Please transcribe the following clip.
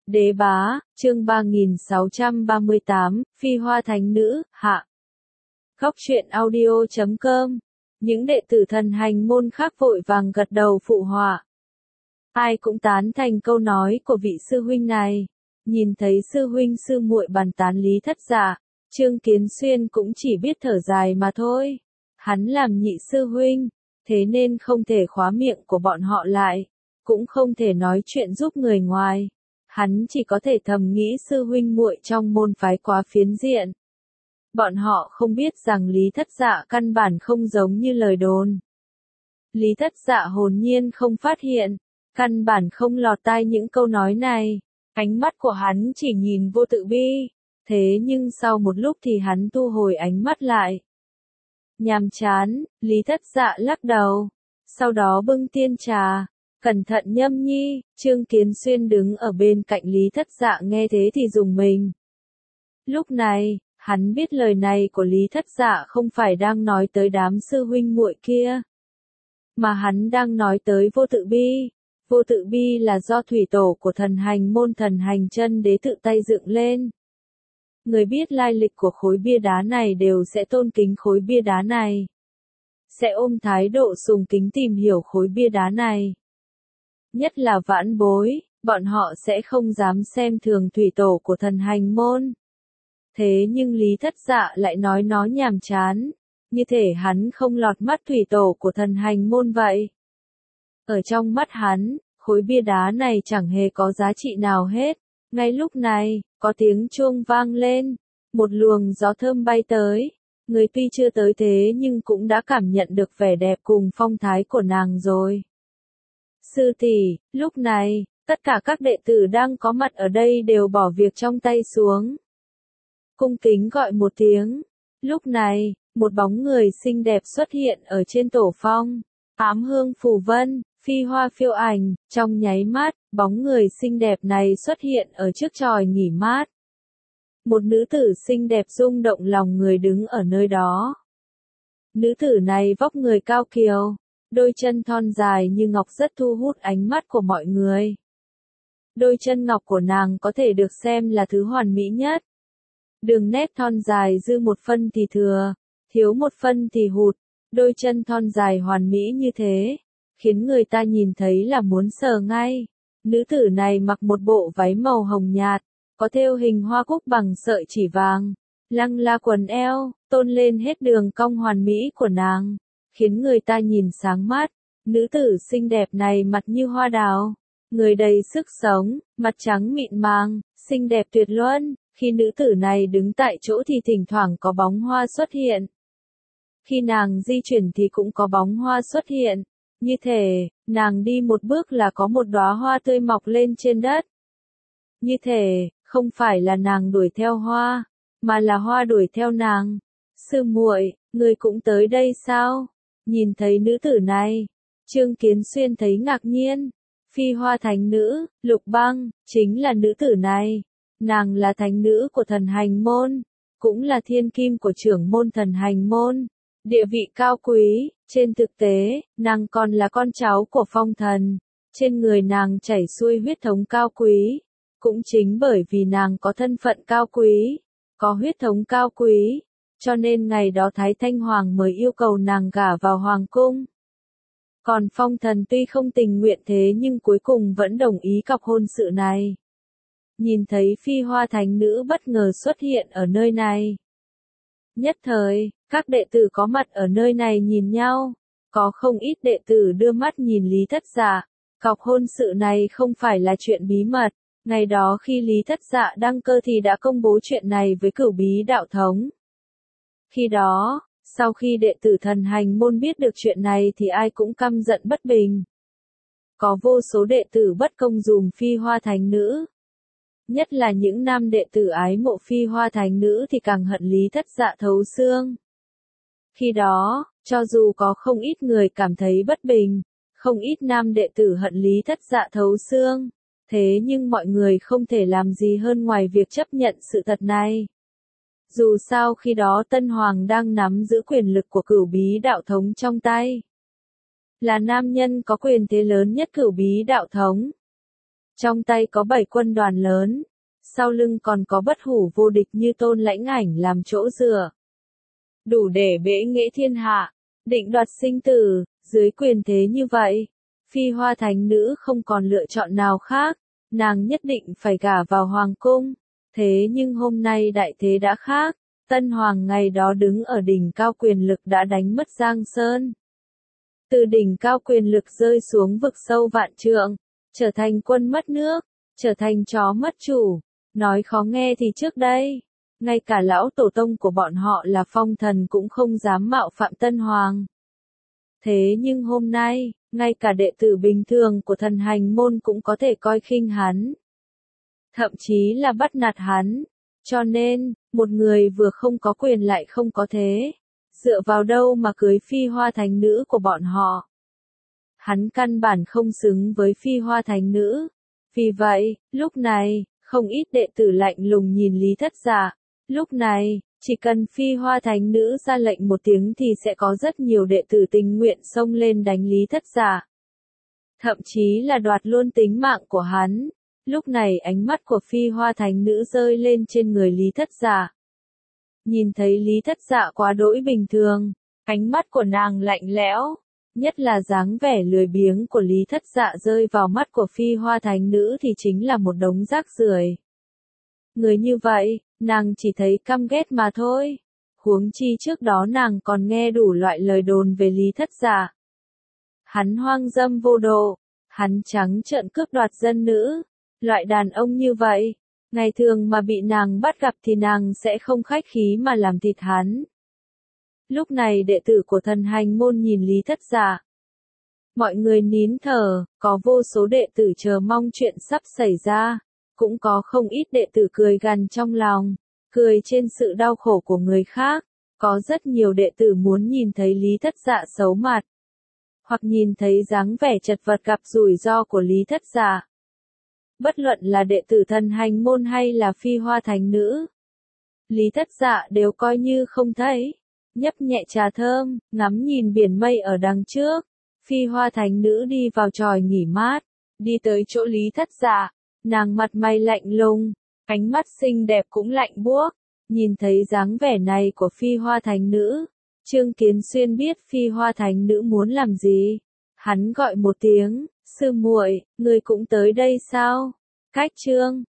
Đế bá, chương 3638, Phi Hoa Thánh Nữ, hạ. Góc truyện audio.com. Những đệ tử thần hành môn khác vội vàng gật đầu phụ họa. Ai cũng tán thành câu nói của vị sư huynh này. Nhìn thấy sư huynh sư muội bàn tán Lý Thất Dạ, Trương Kiến Xuyên cũng chỉ biết thở dài mà thôi. Hắn làm nhị sư huynh, thế nên không thể khóa miệng của bọn họ lại, cũng không thể nói chuyện giúp người ngoài. Hắn chỉ có thể thầm nghĩ sư huynh muội trong môn phái quá phiến diện. Bọn họ không biết rằng Lý Thất Dạ căn bản không giống như lời đồn. Lý Thất Dạ hồn nhiên không phát hiện, căn bản không lọt tai những câu nói này. Ánh mắt của hắn chỉ nhìn Vô Tự Bi, thế nhưng sau một lúc thì hắn thu hồi ánh mắt lại. Nhàm chán, Lý Thất Dạ lắc đầu, sau đó bưng tiên trà. Cẩn thận nhâm nhi, Trương Kiến Xuyên đứng ở bên cạnh Lý Thất Dạ nghe thế thì rùng mình. Lúc này, hắn biết lời này của Lý Thất Dạ không phải đang nói tới đám sư huynh muội kia, mà hắn đang nói tới Vô Tự Bi. Vô Tự Bi là do thủy tổ của thần hành môn Thần Hành Chân Đế tự tay dựng lên. Người biết lai lịch của khối bia đá này đều sẽ tôn kính khối bia đá này, sẽ ôm thái độ sùng kính tìm hiểu khối bia đá này. Nhất là vãn bối, bọn họ sẽ không dám xem thường thủy tổ của thần hành môn. Thế nhưng Lý Thất Dạ lại nói nó nhàm chán, như thể hắn không lọt mắt thủy tổ của thần hành môn vậy. Ở trong mắt hắn, khối bia đá này chẳng hề có giá trị nào hết. Ngay lúc này, có tiếng chuông vang lên, một luồng gió thơm bay tới. Người tuy chưa tới thế nhưng cũng đã cảm nhận được vẻ đẹp cùng phong thái của nàng rồi. Sư tỷ, lúc này, tất cả các đệ tử đang có mặt ở đây đều bỏ việc trong tay xuống. Cung kính gọi một tiếng. Lúc này, một bóng người xinh đẹp xuất hiện ở trên tổ phong. Ám hương phù vân, phi hoa phiêu ảnh, trong nháy mắt, bóng người xinh đẹp này xuất hiện ở trước chòi nghỉ mát. Một nữ tử xinh đẹp rung động lòng người đứng ở nơi đó. Nữ tử này vóc người cao kiều, đôi chân thon dài như ngọc rất thu hút ánh mắt của mọi người. Đôi chân ngọc của nàng có thể được xem là thứ hoàn mỹ nhất. Đường nét thon dài dư một phân thì thừa, thiếu một phân thì hụt. Đôi chân thon dài hoàn mỹ như thế, khiến người ta nhìn thấy là muốn sờ ngay. Nữ tử này mặc một bộ váy màu hồng nhạt, có thêu hình hoa cúc bằng sợi chỉ vàng, lăng la quần eo, tôn lên hết đường cong hoàn mỹ của nàng, khiến người ta nhìn sáng mắt. Nữ tử xinh đẹp này mặt như hoa đào, người đầy sức sống, mặt trắng mịn màng, xinh đẹp tuyệt luân. Khi nữ tử này đứng tại chỗ thì thỉnh thoảng có bóng hoa xuất hiện. Khi nàng di chuyển thì cũng có bóng hoa xuất hiện. Như thể, nàng đi một bước là có một đóa hoa tươi mọc lên trên đất. Như thể, không phải là nàng đuổi theo hoa, mà là hoa đuổi theo nàng. Sư muội, người cũng tới đây sao? Nhìn thấy nữ tử này, Trương Kiến Xuyên thấy ngạc nhiên. Phi Hoa Thánh Nữ, Lục Băng, chính là nữ tử này. Nàng là thánh nữ của thần hành môn, cũng là thiên kim của trưởng môn thần hành môn. Địa vị cao quý, trên thực tế, nàng còn là con cháu của phong thần. Trên người nàng chảy xuôi huyết thống cao quý. Cũng chính bởi vì nàng có thân phận cao quý, có huyết thống cao quý, cho nên ngày đó Thái Thanh Hoàng mới yêu cầu nàng gả vào hoàng cung. Còn phong thần tuy không tình nguyện thế nhưng cuối cùng vẫn đồng ý cọc hôn sự này. Nhìn thấy Phi Hoa Thánh Nữ bất ngờ xuất hiện ở nơi này. Nhất thời, các đệ tử có mặt ở nơi này nhìn nhau. Có không ít đệ tử đưa mắt nhìn Lý Thất Dạ. Cọc hôn sự này không phải là chuyện bí mật. Ngày đó khi Lý Thất Dạ đăng cơ thì đã công bố chuyện này với Cửu Bí đạo thống. Khi đó, sau khi đệ tử thần hành môn biết được chuyện này thì ai cũng căm giận bất bình. Có vô số đệ tử bất công dùm Phi Hoa Thánh Nữ. Nhất là những nam đệ tử ái mộ Phi Hoa Thánh Nữ thì càng hận Lý Thất Dạ thấu xương. Khi đó, cho dù có không ít người cảm thấy bất bình, không ít nam đệ tử hận Lý Thất Dạ thấu xương, thế nhưng mọi người không thể làm gì hơn ngoài việc chấp nhận sự thật này. Dù sao khi đó Tân Hoàng đang nắm giữ quyền lực của Cửu Bí đạo thống trong tay. Là nam nhân có quyền thế lớn nhất Cửu Bí đạo thống. Trong tay có 7 quân đoàn lớn, sau lưng còn có bất hủ vô địch như Tôn Lãnh Ảnh làm chỗ dựa. Đủ để bẽ nghệ thiên hạ, định đoạt sinh tử, dưới quyền thế như vậy. Phi Hoa Thánh Nữ không còn lựa chọn nào khác, nàng nhất định phải gả vào hoàng cung. Thế nhưng hôm nay đại thế đã khác, Tân Hoàng ngày đó đứng ở đỉnh cao quyền lực đã đánh mất Giang Sơn. Từ đỉnh cao quyền lực rơi xuống vực sâu vạn trượng, trở thành quân mất nước, trở thành chó mất chủ. Nói khó nghe thì trước đây, ngay cả lão tổ tông của bọn họ là phong thần cũng không dám mạo phạm Tân Hoàng. Thế nhưng hôm nay, ngay cả đệ tử bình thường của thần hành môn cũng có thể coi khinh hắn. Thậm chí là bắt nạt hắn. Cho nên, một người vừa không có quyền lại không có thế. Dựa vào đâu mà cưới Phi Hoa Thánh Nữ của bọn họ. Hắn căn bản không xứng với Phi Hoa Thánh Nữ. Vì vậy, lúc này, không ít đệ tử lạnh lùng nhìn Lý Thất Dạ. Lúc này, chỉ cần Phi Hoa Thánh Nữ ra lệnh một tiếng thì sẽ có rất nhiều đệ tử tình nguyện xông lên đánh Lý Thất Dạ. Thậm chí là đoạt luôn tính mạng của hắn. Lúc này ánh mắt của Phi Hoa Thánh Nữ rơi lên trên người Lý Thất Dạ. Nhìn thấy Lý Thất Dạ quá đỗi bình thường, ánh mắt của nàng lạnh lẽo, nhất là dáng vẻ lười biếng của Lý Thất Dạ rơi vào mắt của Phi Hoa Thánh Nữ thì chính là một đống rác rưởi. Người như vậy, nàng chỉ thấy căm ghét mà thôi. Huống chi trước đó nàng còn nghe đủ loại lời đồn về Lý Thất Dạ. Hắn hoang dâm vô độ, hắn trắng trợn cướp đoạt dân nữ. Loại đàn ông như vậy, ngày thường mà bị nàng bắt gặp thì nàng sẽ không khách khí mà làm thịt hắn. Lúc này đệ tử của thần hành môn nhìn Lý Thất Dạ. Mọi người nín thở, có vô số đệ tử chờ mong chuyện sắp xảy ra. Cũng có không ít đệ tử cười gằn trong lòng, cười trên sự đau khổ của người khác. Có rất nhiều đệ tử muốn nhìn thấy Lý Thất Dạ xấu mặt. Hoặc nhìn thấy dáng vẻ chật vật gặp rủi ro của Lý Thất Dạ. Bất luận là đệ tử thần hành môn hay là Phi Hoa Thánh Nữ. Lý Thất Dạ đều coi như không thấy. Nhấp nhẹ trà thơm, ngắm nhìn biển mây ở đằng trước. Phi Hoa Thánh Nữ đi vào chòi nghỉ mát. Đi tới chỗ Lý Thất Dạ. Nàng mặt mày lạnh lùng, ánh mắt xinh đẹp cũng lạnh buốt. Nhìn thấy dáng vẻ này của Phi Hoa Thánh Nữ, Trương Kiến Xuyên biết Phi Hoa Thánh Nữ muốn làm gì. Hắn gọi một tiếng, sư muội, ngươi cũng tới đây sao? Cách Trương